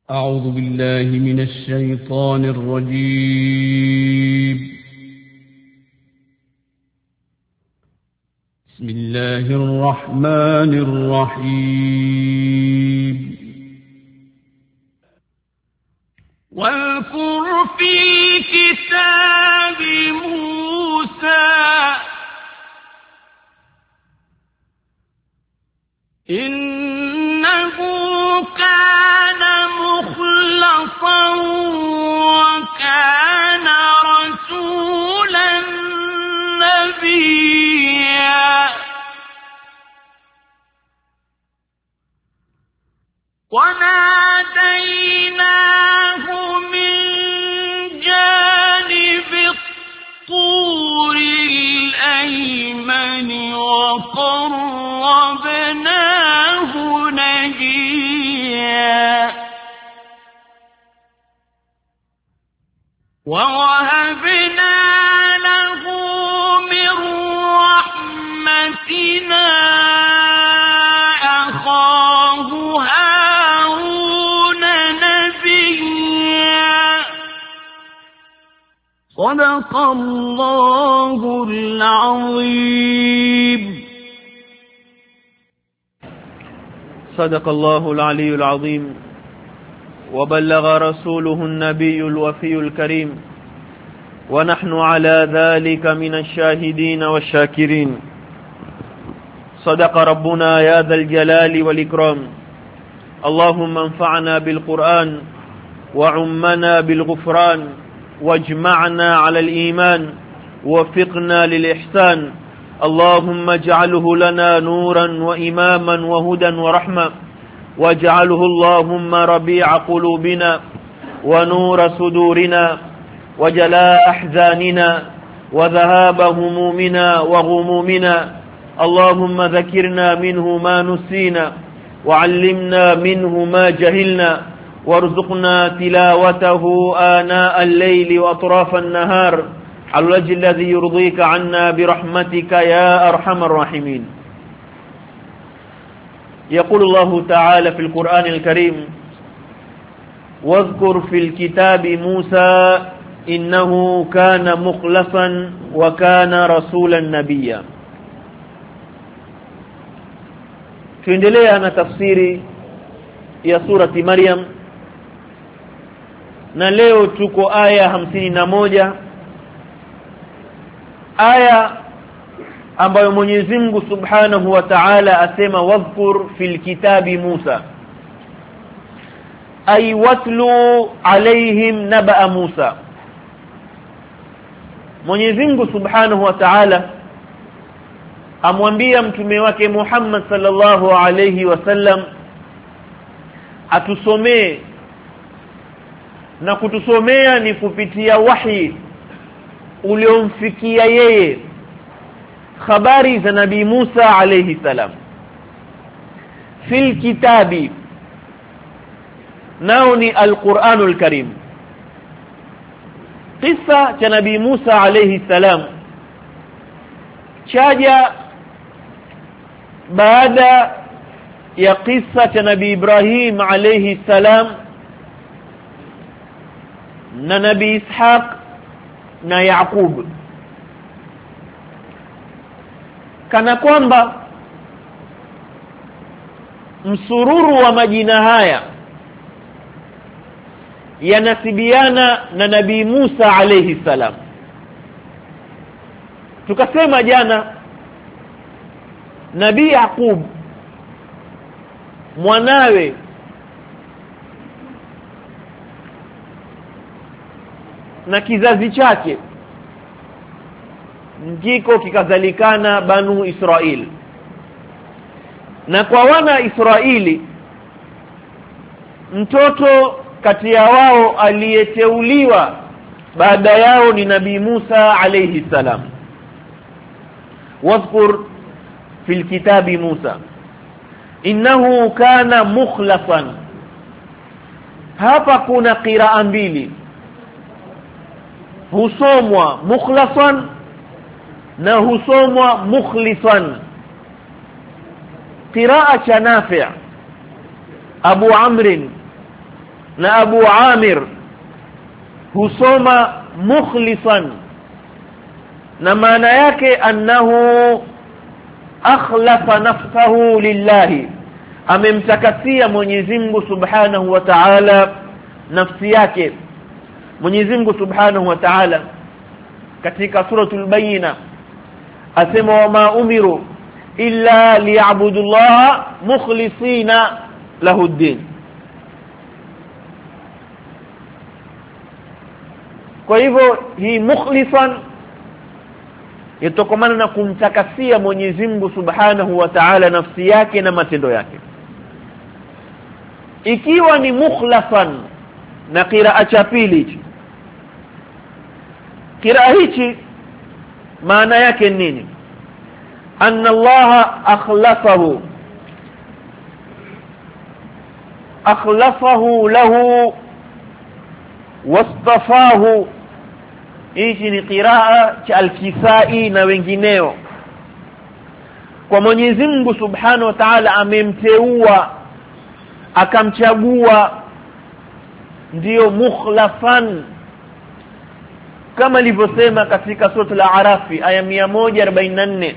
أعوذ بالله من الشيطان الرجيم. بسم الله الرحمن الرحيم. واذكر في الكتاب موسى إنه كان مخلصا وكان رسولا نبيا وناديناه من جانب الطور الأيمن وقربناه نجيا ووهبنا له من رحمتنا أخاه هارون نبيا صدق الله العظيم. صدق الله العلي العظيم وبلغ رسوله النبي الوفي الكريم ونحن على ذلك من الشاهدين والشاكرين. صدق ربنا يا ذا الجلال والإكرام. اللهم انفعنا بالقرآن وعمنا بالغفران واجمعنا على الإيمان ووفقنا للإحسان. اللهم اجعله لنا نورا وإماما وهدى ورحمة واجعله اللهم ربيع قلوبنا ونور صدورنا وجلاء أحزاننا وذهاب همومنا وغمومنا. اللهم ذكرنا منه ما نسينا وعلمنا منه ما جهلنا وارزقنا تلاوته آناء الليل وأطراف النهار على الوجه الذي يرضيك عنا برحمتك يا أرحم الراحمين. يقول الله تعالى في القرآن الكريم: واذكر في الكتاب موسى إنه كان مخلصا وكان رسولا نبيا. tuendelea na tafsiri ya surati Maryam na leo tuko aya 51, aya ambayo Mwenyezi Mungu Subhanahu wa Ta'ala asema wadhkur fil kitabi Musa, ay watlu alaihim naba Musa. Mwenyezi Mungu Subhanahu wa Ta'ala amwambia mtume wake Muhammad sallallahu alayhi wasallam atusomee, na kutusomea ni kupitia wahi uliomfikia yeye habari za nabii Musa alayhi salam fil kitabi, nao ni al-Qur'anul Karim. Kisa cha nabii Musa alayhi salam chaja baada ya kisa cha nabii Ibrahim alayhi salam na nabii Ishaq na Yaqub, kana kwamba msururu wa majina haya yanasibiana na nabii Musa alayhi salam. Tukasema jana nabii Yaqub mwanawe na kizazi chake ndiko kikazalikana Banu Israil, na kwa wana Israili mtoto kati ya wao aliyeteuliwa baada yao ni nabii Musa alayhi salam. wadhkur fil kitabi Musa innahu kana mukhlasan. Hapa kuna qiraa mbili, husomwa mukhlasan na husomwa mukhlisan. qiraa cha Nafi' Abu Amr na Abu Amir husoma mukhlisan, na maana yake annahu akhlasa nafsahu lillahi, amemtakasia Mwenyezi Mungu Subhanahu wa Ta'ala nafsi yake. Mwenyezi Mungu Subhanahu wa Ta'ala katika suratul Bayyina asema wama umiru illa liya'budullaha mukhlisina lahu ddin. Kwa hivyo hii mukhlisan yatokomana na kumtakasia Mwenyezi Mungu Subhanahu wa Ta'ala nafsi yake na matendo yake. Ikiwa ni mukhlasan na qiraa cha pili, qiraa hichi maana yake nini? Anna Allah akhlafahu lahu wastafahu. Hichi ni qiraa cha al-Kisai na wengineo. Kwa Mwenyezi Mungu Subhanahu wa Ta'ala amemteua, akamchagua, ndio mukhlafan, kama alivyosema katika sura al-A'raf aya 144,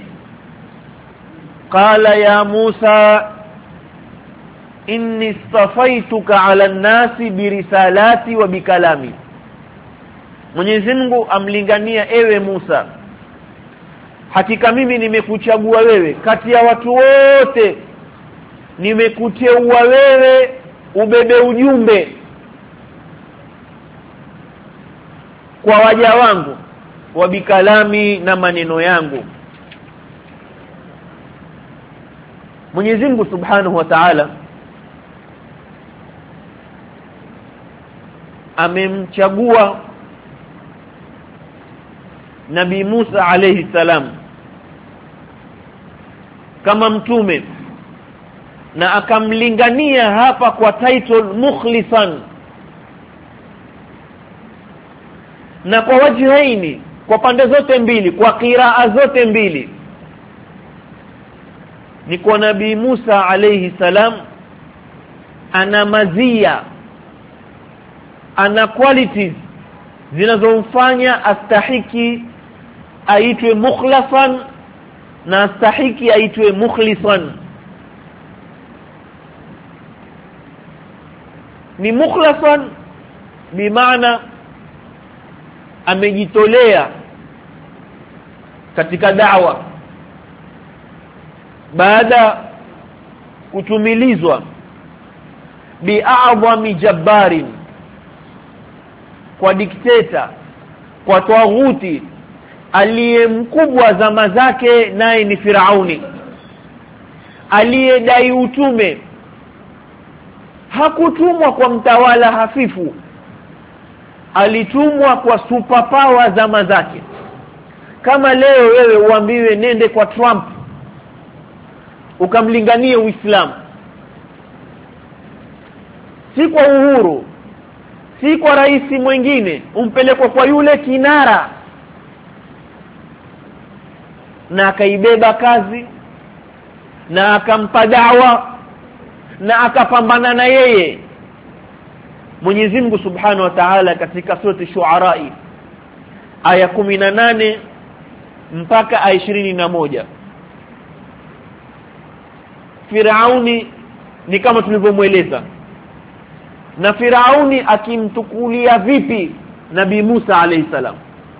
qala ya Musa inni istafaituka 'ala an-nasi birisalati wa bikalami. Mwenyezi Mungu amlingania, ewe Musa, hakika mimi nimekuchagua wewe kati ya watu wote, nimekuteua wewe ubebe ujumbe kwa waja wangu, wa bikalami, na maneno yangu. Mwenyezi Mungu Subhanahu wa Ta'ala amemchagua Nabii Musa alayhi salam kama mtume, na akamlingania hapa kwa title mukhlisan, na kwa wajhaini, kwa pande zote mbili, kwa qiraa zote mbili. Ni kwa Nabii Musa alayhi salam ana mazia, ana qualities zinazomfanya astahiki aitwe mukhlasan na astahiki aitwe mukhlisan. Ni mukhlasan bimaana amejitolea katika da'wa baada kutumilizwa bi'a'dhami jabbarin, kwa dikteta, kwa tawaghuti aliyemkubwa zama zake, naye ni Firauni aliyedai utume. Hakutumwa kwa mtawala hafifu, alitumwa kwa superpower zama zake. Kama leo wewe uambiwe nende kwa Trump ukamlinganie Uislamu, si kwa Uhuru, si kwa rais mwingine, umpelekwa kwa yule kinara, na akaibeba kazi na akampa da'wa na akapambana na yeye. Mwenyezi Mungu Subhanahu wa Ta'ala katika sura Shu'ara aya 18 mpaka aya 21, Firauni ni kama tulivyomueleza, na Firauni akimtukulia vipi Nabii Musa alayhi salam.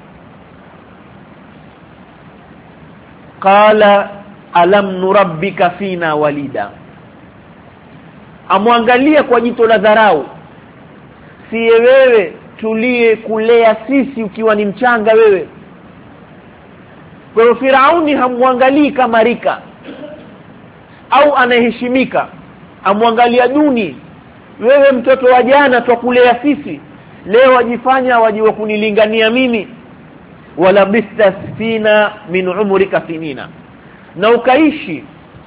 Qala alam nurabbika fina walida, amwangalia kwa jito la dharau, si wewe tulie kulea sisi ukiwa ni mchanga wewe. Kwa hiyo Firauni hamwangalii kama rika au anaheshimika, amwangalia duni. Wewe mtoto wa jana twakulea sisi, leo wajifanya wajiwa kunilingania mimi. Wala bistasfina min umrika sinina, na ukaishi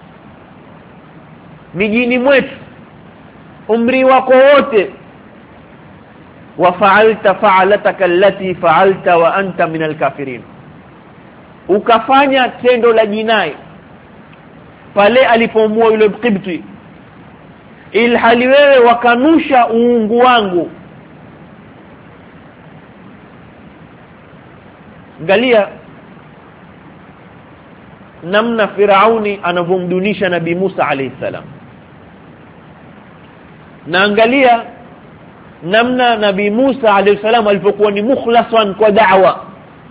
mijini mwetu umri wako wote. Wa fa'alta fa'alataka allati fa'alta wa anta min alkafirin, ukafanya tendo la jinai pale alipomua yule Qibti, ilhali wewe wakanusha uungu wangu. Angalia namna Firauni anavomdunisha Nabii Musa alayhi salam, na angalia namna Nabii Musa alayhi salam alipokuwa ni mukhlasan kwa da'wa.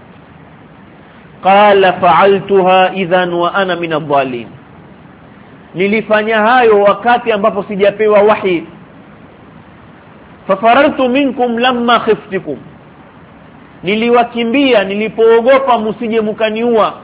Qala fa'altuha idhan wa ana min adh-dhalin, nilifanya hayo wakati ambapo sijapewa wahi. Fafarartu minkum lamma khiftukum, niliwakimbia nilipoogopa msije mkaniua.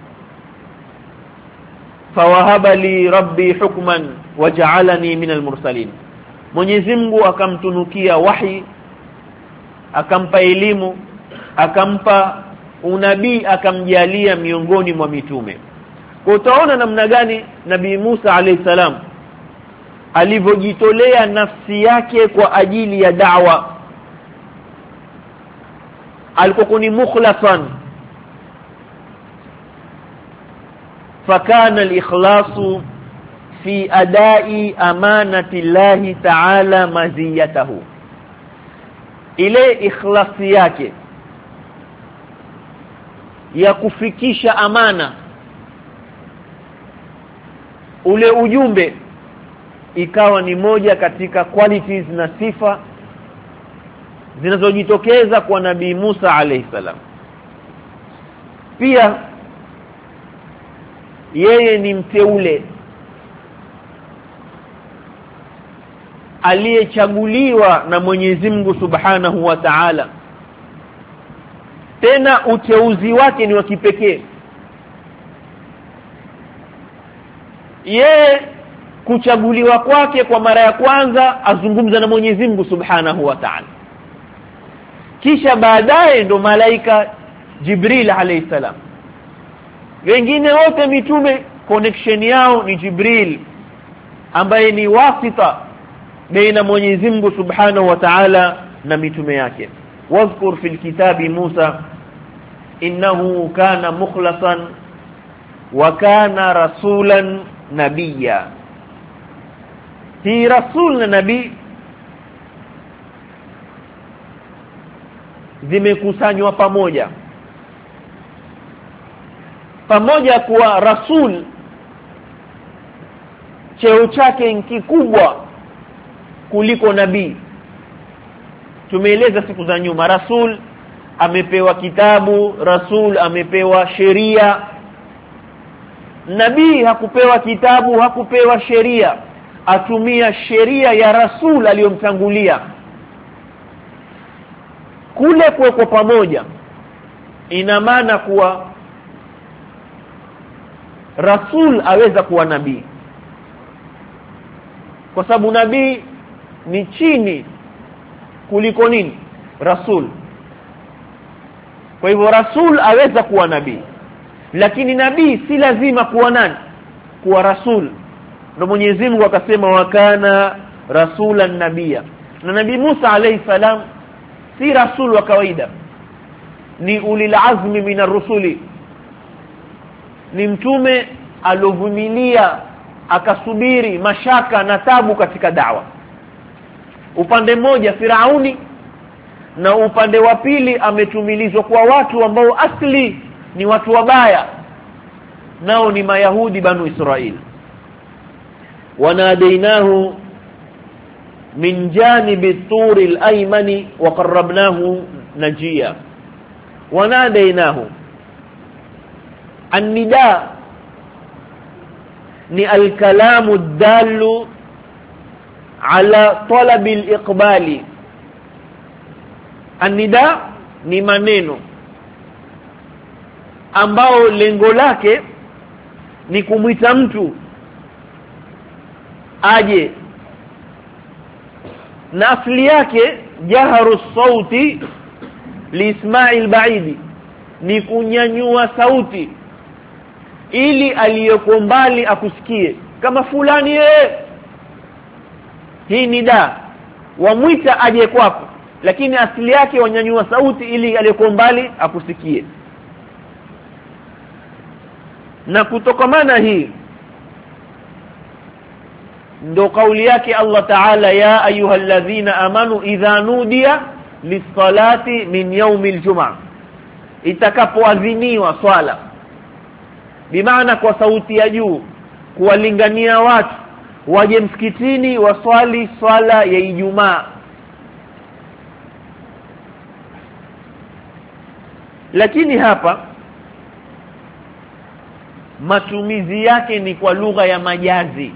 Fawahaba li rabbi hukman waja'alani min al-mursalin, Mwenyezi Mungu akamtunukia wahi, akampa elimu, akampa unabii, akamjalia miongoni mwa mitume. Kwa utaona namna gani Nabii Musa alayhi salam alivyojitolea nafsi yake kwa ajili ya da'wa. Alikuwa ni mukhlasan, fakana al-ikhlasu fi adai amanati Allah ta'ala maziyatahu. Ile ikhlasi yake ya kufikisha amana, ule ujumbe, ikawa ni moja katika qualities na sifa zinazojitokeza kwa Nabii Musa alayhi salam. Pia yeye ni mteule aliyechaguliwa na Mwenyezi Mungu Subhanahu wa Ta'ala, tena uteuzi wake ni wa kipekee. Yeye kuchaguliwa kwake kwa mara ya kwanza azungumza na Mwenyezi Mungu Subhanahu wa Ta'ala, kisha baadaye ndo malaika Jibril alayhi salam. Wengine wote mitume connection yao ni Jibril ambaye ni wasita baina Mwenyezi Mungu Subhanahu wa Ta'ala na mitume yake. Wadhkur fil kitabi Musa innahu kana mukhlasan wa kana rasulan nabiyya. Hii rasul na nabii zimekusanywa pamoja kuwa rasul cheo chake ni kikubwa kuliko nabii. Tumeeleza siku za nyuma, rasul amepewa kitabu, rasul amepewa sheria. Nabii hakupewa kitabu, hakupewa sheria, atumia sheria ya rasul aliyomtangulia. Kule kwa pamoja ina maana kuwa rasul aweza kuwa nabii, kwa sababu nabii ni chini kuliko nini? Rasul. Kwa hivyo rasul aweza kuwa nabii, lakini nabii si lazima kuwa nani? Kuwa rasul. Ndio Mwenyezi Mungu akasema wakana rasulan nabiyya. Na Nabii Musa alayhi salam si rasul wa kawaida, ni ulil azmi minar rusuli, ni mtume alovumilia akasubiri mashaka na tabu katika da'wa. Upande mmoja Firauni, na upande wa pili ametumilizwa kwa watu ambao asli ni watu wabaya, nao ni Mayahudi Banu Israil. Wanadainahu min janibi turi al-aymani wa qarrabnahu najiya. Wanadainahu, an-nida ni al-kalamu ad-dallu ala talabi al-iqbali. An-nida ni maneno ambao lengo lake ni kumwita mtu aje, na asli yake jaharu sauti li isma'il ba'idi, ni kunyanyua sauti ili aliyeko mbali akusikie, kama fulani hii nida wamwita aje kwako, lakini asili yake wanyanyua sauti ili aliyeko mbali akusikie. Na kutokamana hii ndo kauli yake Allah Ta'ala ya ayyuhalladhina amanu idha nudiya lis-salati min yawmil jum'ah itakapoadhiniwa swala bimaana kwa sauti ya juu kuwalingania watu waje msikitini waswali swala ya Ijumaa lakini hapa matumizi yake ni kwa lugha ya majazi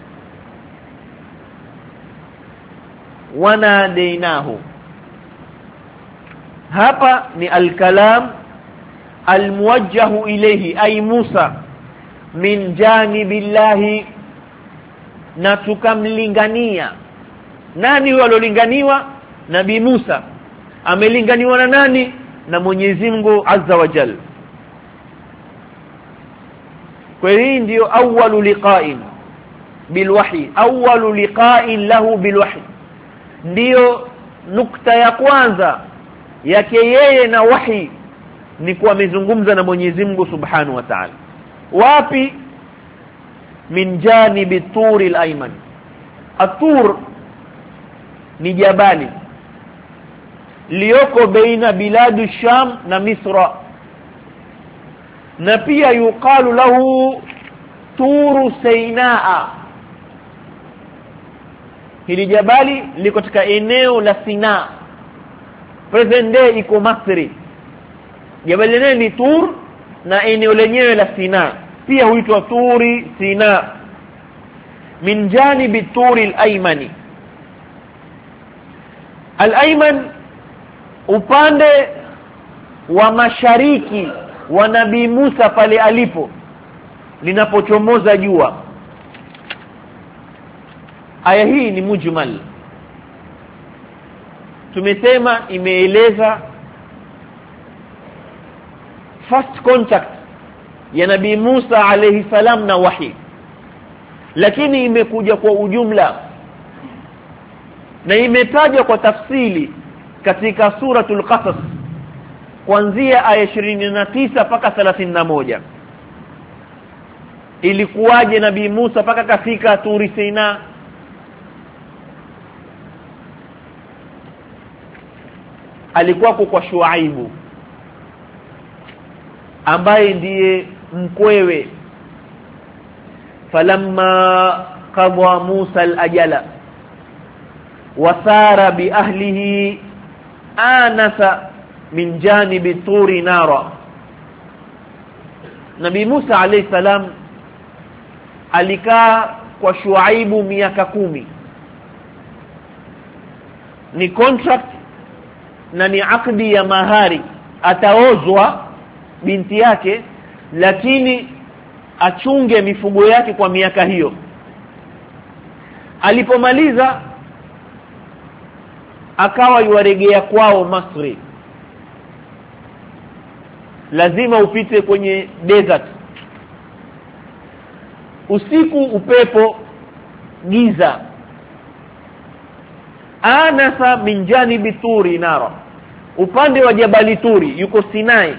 wanadainahu hapa ni al-kalam al-muwajjahu ilayhi ay Musa min janibillahi na tukamlingania nani huyo aliolinganiwa nabii Musa amelinganiwa na nani na Mwenyezi Mungu Azza wa Jalla kwa hii ndio awwalu liqa'in bilwahi awwalu liqa'in lahu bilwahi ndio nukta ya kwanza yake yeye na wahi ni kuwa amezungumza na Mwenyezi Mungu Subhanahu wa Ta'ala wapi min janibi turi al-ayman at-tur ni jabali lioko baina biladu Sham na Misra na pia yuqalu lahu turu Sainaa hili jabali liko katika eneo la Sinaa present day iko Misri jabali lenyewe ni Tur na eneo lenyewe la Sinaa pia huitwa Turi Sinaa min janibi turi al-aymani al-ayman upande wa mashariki wa nabii Musa pale alipo linapochomoza jua aya hii ni mujmal tumesema imeeleza first contact ya nabii Musa alayhi salam na wahi lakini imekuja kwa ujumla na imetajwa kwa tafsili katika suratul Qasas kuanzia aya 29 mpaka 31 ilikuwaje nabii Musa mpaka kafika Turi Sinaa alikuwa kwa Shuaibu ambaye ndiye mkwewe falamma qadha Musa al-ajala wasara bi ahlihi anasa min janibi turi nara Nabii Musa alayhi salam alikaa kwa Shuaibu miaka 10 ni contract na ni akdi ya mahari ataozwa binti yake lakini achunge mifugo yake kwa miaka hiyo alipomaliza akawa yuaregea kwao Misri lazima upite kwenye desert usiku upepo giza anasa min janibi turi nara upande wa jabali Turi yuko Sinai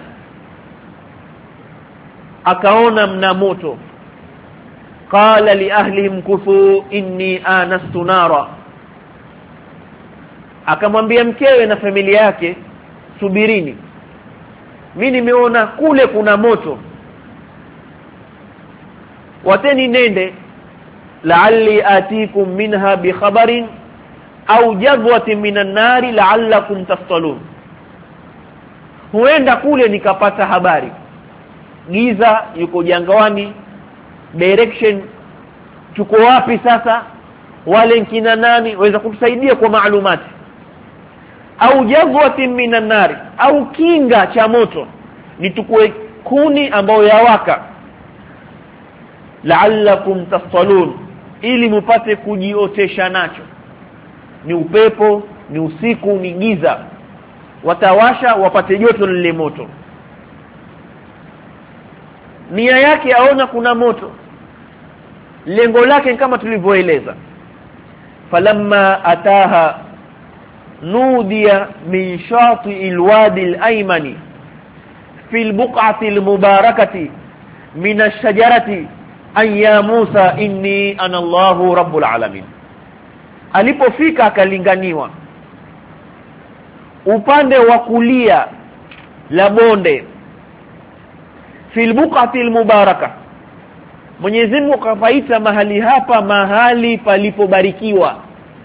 akaona mna moto qala li ahlihim kufu inni anastu nara akamwambia mkewe na familia yake subirini mimi nimeona kule kuna moto wateni nende la'alli atikum minha bi khabarin au jadwatin minan nari la'allakum taftalun huenda kule nikapata habari giza yuko jangwani direction tuko wapi sasa wale kina nani waweza kutusaidia kwa maalumati au jadwatin minan nari au kinga cha moto nitukue kuni ambayo yawaka la'allakum taftalun ili mupate kujiotesha nacho ni upepo ni usiku ni giza watawasha wapate joto lile moto nia yake aona kuna moto lengo lake kama tulivyoeleza falamma ataha nudiya min shati alwadi alaymani fi albuq'ati almubarakati min ash-shajarati ya Musa inni ana Allahu rabbul alamin. Alipofika akalinganiwa upande wa kulia la bonde fil buqatil mubaraka. Mwenyezi Mungu kafaita mahali hapa mahali palipobarikiwa,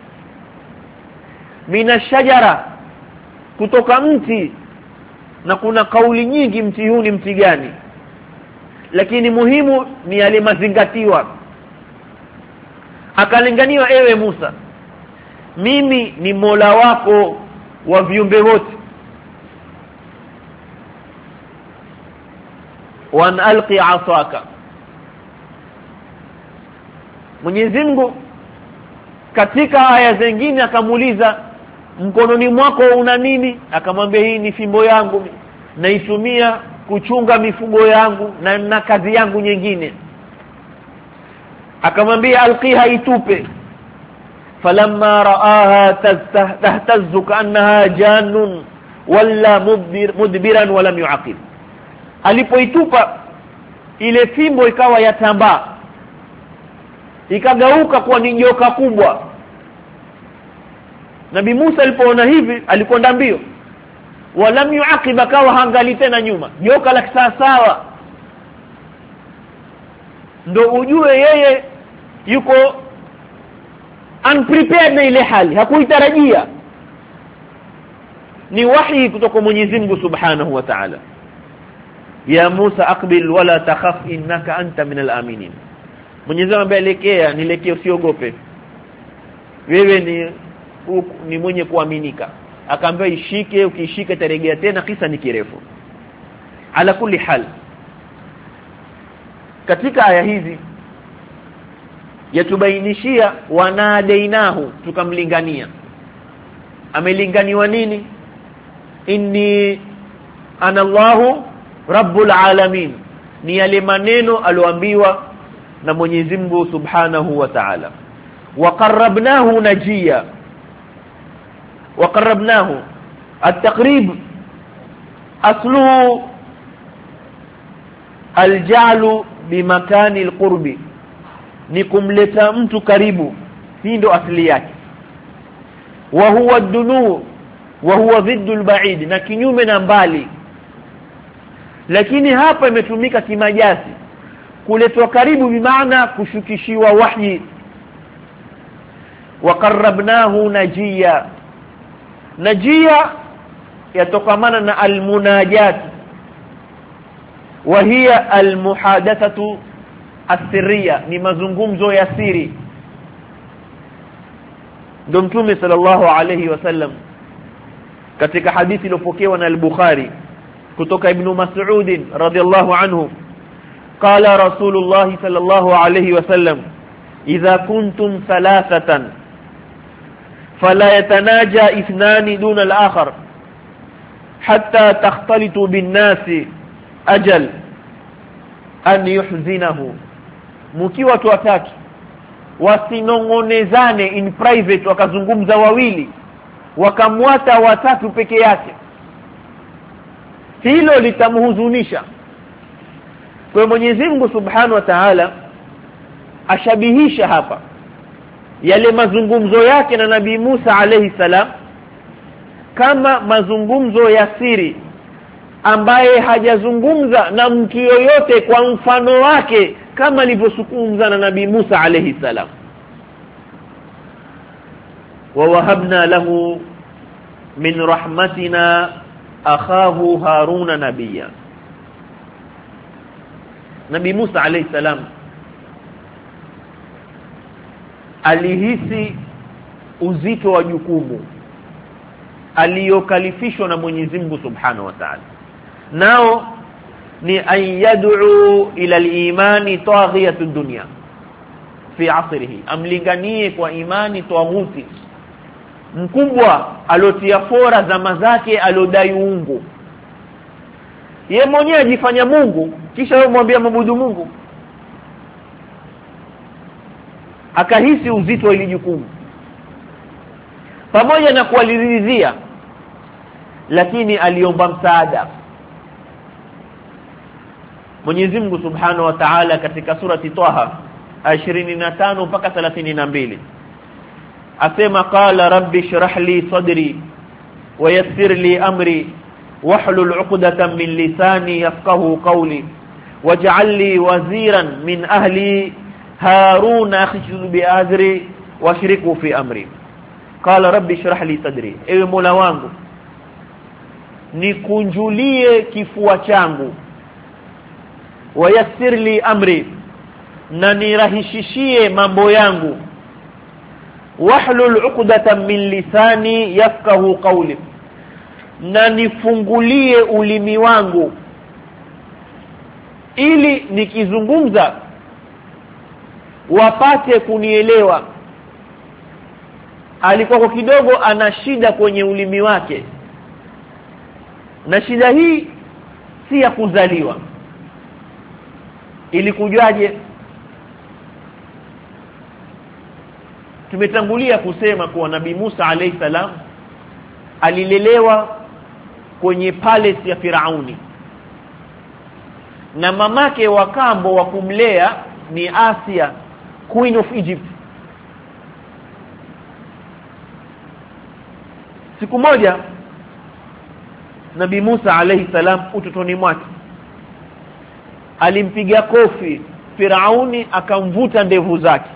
mina shajara, kutoka mti. Na kuna kauli nyingi mti huu ni mti gani, lakini muhimu ni yale mazingatiwa. Akalinganiwa, ewe Musa, mimi ni Mola wako wa viumbe wote, wa an alqi asaka. Mwenyezi Mungu katika aya zingine akamuuliza, mkononi mwako una nini? Akamwambia, hii ni fimbo yangu, naitumia kuchunga mifugo yangu na kazi yangu nyingine. Akamwambia, alqiha, itupe. falamma raaha tahtazzu kaannaha jannun wala mudbiran walam yuaqib. Alipoitupa ile fimbo ikawa yatambaa, ikageuka kuwa ni nyoka kubwa. Nabii Musa alipoona hivi alikwenda mbio, walam yuaqib, akawa haangali tena nyuma, nyoka la kisawa. Ndio ujue yeye yuko unprepared na ile hali, hakuitarajia. Ni wahi kutoka Mwenyezi Mungu Subhanahu wa Ta'ala, ya Musa aqbil wala takhaf innaka anta minal aminin. Mwenyezi Mungu ameelekea, nielekee, usiogope, wewe ni mwenye kuaminika. Akaambia ishike, ukishika taregea tena, kisa ni kirefu. Ala kulli hal, katika aya hizi yatubainishia wanadainahu, tukamlingania. Amelinganiwa nini? Inni ana Allahu rabbul alamin, ni yale maneno alioambiwa na Mwenyezi Mungu Subhanahu wa Ta'ala. Wa qarrabnahu najiya. Wa qarrabnahu, at-taqrib aslu al-ja'lu bimakani al-qurbi, ni kumleta mtu karibu. Hii ndo asili yake. Wa huwa ad-dunu wa huwa dhiddu al-ba'id, na kinyume na mbali. Lakini hapa imetumika kimajazi, kuletwa karibu bimaana kushukishiwa wahyi. Wa qarrabnahu najiya. Najiya yatokamana na al-munajat, wa hiya al-muhadathatu as-sirriya, ni mazungumzo ya siri. Ndio Mtume sallallahu alayhi wasallam katika hadithi iliyopokewa na al-Bukhari kutoka Ibn Mas'ud radhiyallahu anhu, qala Rasulullah sallallahu alayhi wasallam, idha kuntum thalathatan fala yatanaja ithnani duna al-akhar hatta takhtalitu bin-nasi ajal an yuhzinahu. Mkiwa watu watatu wasinongonezane in private, wakazungumza wawili, wakamwata watatu peke yake, hilo litamhuzunisha. Kwa Mwenyezi Mungu Subhanahu wa Ta'ala ashabihisha hapa yale mazungumzo yake na Nabii Musa alayhi salam kama mazungumzo ya siri, ambaye hajazungumza na mtu yoyote kwa mfano wake kama alivyozungumza na Nabii Musa alayhi salam. Wa wahabna lahu min rahmatina akhahu Haruna nabiyya. Nabii Musa alayhi salam alihisi uzito wa jukumu aliyokalifishwa na Mwenyezi Mungu Subhanahu wa Ta'ala, nao ni ayad'u ila al-imani taghiyatu dunya fi asrihi, amlinganie kwa imani tawuti mkubwa alotia fora zama zake, alodai uungu. Yeye mwenyewe ajifanya Mungu, kisha yeye mwambia mabudu Mungu. Akahisi uzito wa ile jukumu, pamoja na kualiridhia, lakini aliomba msaada. Mwenyezi Mungu Subhanahu wa Ta'ala katika surati Taha 25 mpaka 32 asema qala rabbi shrah li sadri wa yassir li amri wahlul 'uqdatan min lisani yafqahu qawli waj'al li waziran min ahli haruna akhshud bi azri washriku fi amri. Qala rabbi shrah li sadri, ewe Mola wangu nikunjulie kifua changu, wayassir li amri, na nirahishishie mambo yangu, wahlul 'uqdatan min lisani yafqahu qawli, na nifungulie ulimi wangu ili nikizungumza wapate kunielewa. Alikuwa kidogo ana shida kwenye ulimi wake, na shida hii si ya kuzaliwa. Ilikujaje? Tumetangulia kusema kuwa Nabii Musa alayhi salam alilelewa kwenye palace ya Firauni, na mamake wa kambo wa kumlea ni Asia, Queen of Egypt. Siku moja Nabii Musa alayhi salam utotoni mwake alimpiga kofi Firauni, akamvuta ndevu zake,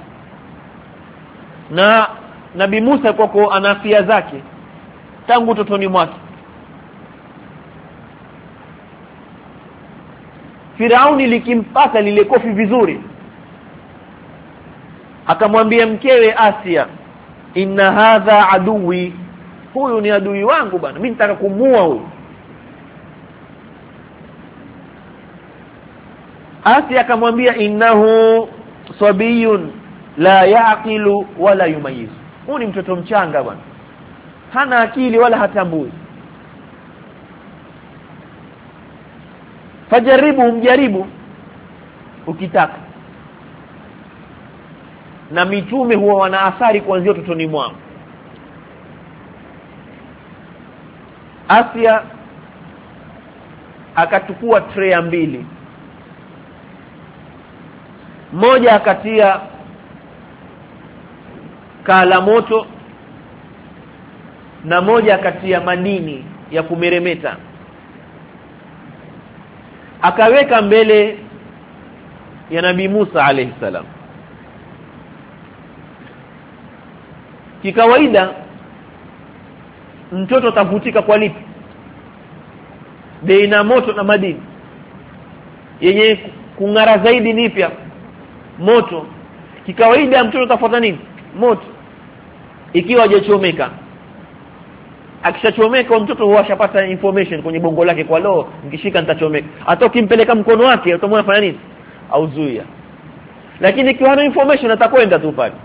na Nabii Musa kwa ana afia zake tangu utotoni mwake. Firauni likimpata lile kofi vizuri, akamwambia mkewe Asia, inna hadha aduwi, huyu ni adui wangu bana, mimi nitaka kumuua huyu. Asia akamwambia innahu sabiyun la yaqilu wala yumayiz, huyu ni mtoto mchanga bwana, hana akili wala hatambui. Fajaribu, mjaribu ukitaka. Na mitume huwa wana athari kuanzia utotoni mwao. Asia akachukua tray mbili, moja akatia kala moto na moja akatia madini ya kumeremeta, akaweka mbele ya Nabii Musa alayhi salam. Kikawaida mtoto tavutika kwa lipi? Baina moto na madini. Yenye kungara zaidi ni pia moto. Kikawaida mtoto tafuta nini? Moto. Ikiwa hajachomeka. Akishachomeka mtoto huwa ashapata information kwenye bongo lake kwa leo, nikishika nitachomeka. Hata ukimpeleka mkono wake utamwona afanya nini? Auzuia. Lakini ikiwa na information atakwenda tu pale.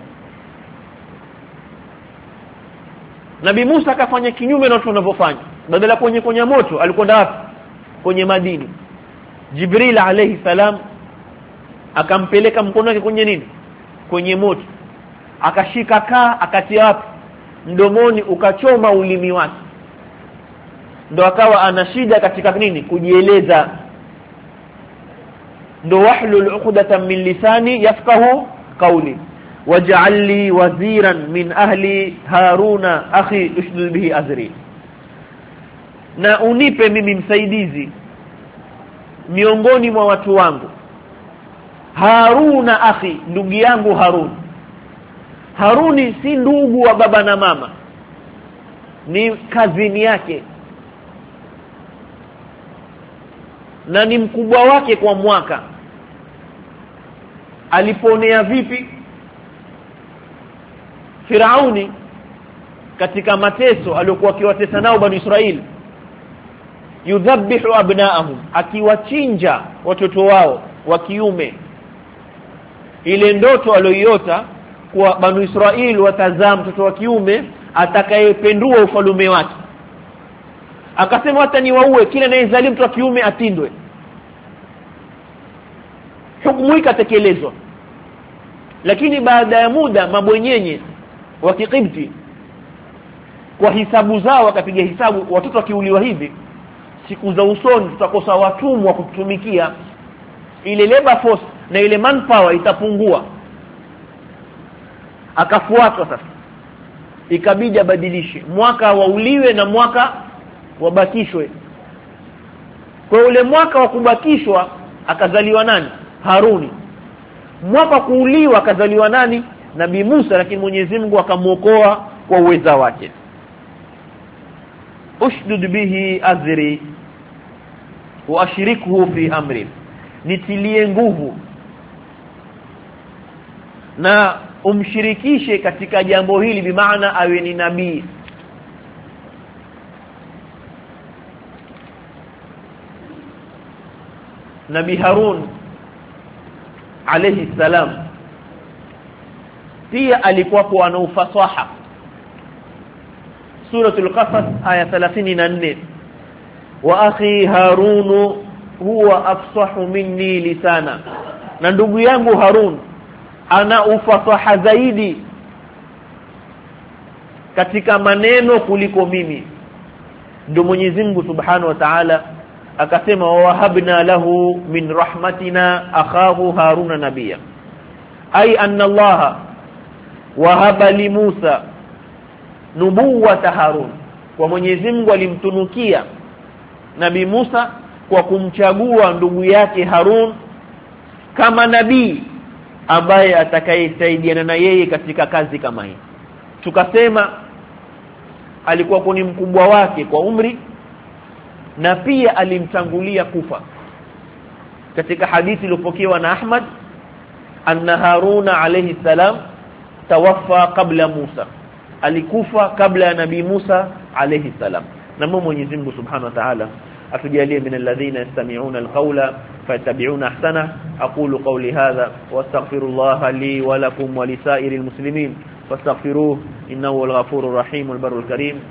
Nabii Musa akafanya kinyume na watu wanavyofanya. Badala kwenye moto alikwenda wapi? Kwenye madini. Jibril alayhi salam akampeleka mkono wake kwenye nini? Kwenye moto. Akashika kaa akatia wapi? Mdomoni, ukachoma ulimi wake. Ndo akawa ana shida katika nini? Kujieleza. Ndo wahlul 'uqdatan min lisani yafqahu qawli waj'al li waziran min ahli haruna akhi ushdud bihi azri, na unipe mimi msaidizi miongoni mwa watu wangu. Haruna akhi, ndugu yangu Harun. Haruni si ndugu wa baba na mama, ni kazini yake na ni mkubwa wake kwa mwaka. Aliponea vipi Firauni katika mateso aliyokuwa akiwatesa nao Bani Israeli? Yudhabbihu abnaahum, akiwachinja watoto wao wa kiume. Ile ndoto aliyoiota kwa Bani Israeli watazaa mtoto wa kiume atakayependua ufalume wake. Akasema hata niwaue, kila anayezaliwa mtoto wa kiume atindwe. Hukumu ikatekelezwa. Lakini baada ya muda mabwenyenye wa Kikibti kwa hisabu zao wakapiga hisabu, watoto wakiuliwa hivi siku za usoni tutakosa watumwa kutumikia. ile labor force na ile manpower itapungua. Akafuatwa sasa, ikabidi abadilishe, mwaka wauliwe na mwaka wabakishwe. Kwa ule mwaka wa kubakishwa akazaliwa nani? Haruni. Mwaka kuuliwa akazaliwa nani? Nabii Musa, lakini Mwenyezi Mungu akamuokoa kwa uweza wake. Ushdud bihi azri wa ashirikuhu fi amri, nitilie nguvu na umshirikishe katika jambo hili, bimaana awe ni nabii. Nabii Harun alayhi salam pia alikuwa ana ufasaha. Suratul Qasas aya 34, wa akhi Harun huwa afsahu minni lisana, na ndugu yangu Harun ana ufasaha zaidi katika maneno kuliko mimi. Ndio Mwenyezi Mungu Subhanahu wa Ta'ala akasema, wa wahabna lahu min rahmatina akhahu Haruna nabiyya, ay anna Allah wahaba li Musa nubuwata Harun, kwa Mwenyezi Mungu alimtunukia Nabii Musa kwa kumchagua ndugu yake Harun kama nabii ambaye atakayesaidiana na yeye katika kazi kama hii. Tukasema alikuwa kuni mkubwa wake kwa umri, na pia alimtangulia kufa. Katika hadithi iliyopokewa na Ahmad, anna Haruna alayhi salam tawaffa qabla Musa, alikufa kabla ya Nabii Musa alayhi salam. Na Mwenyezi Mungu Subhanahu wa Ta'ala atujalie min alladhina yastami'una alqawla fayattabi'una ahsana. aqulu qawli hadha wastaghfirullaha li wa lakum wa lisairil muslimin fastaghfiruhu innahu al-ghafurur rahim wal barrul karim.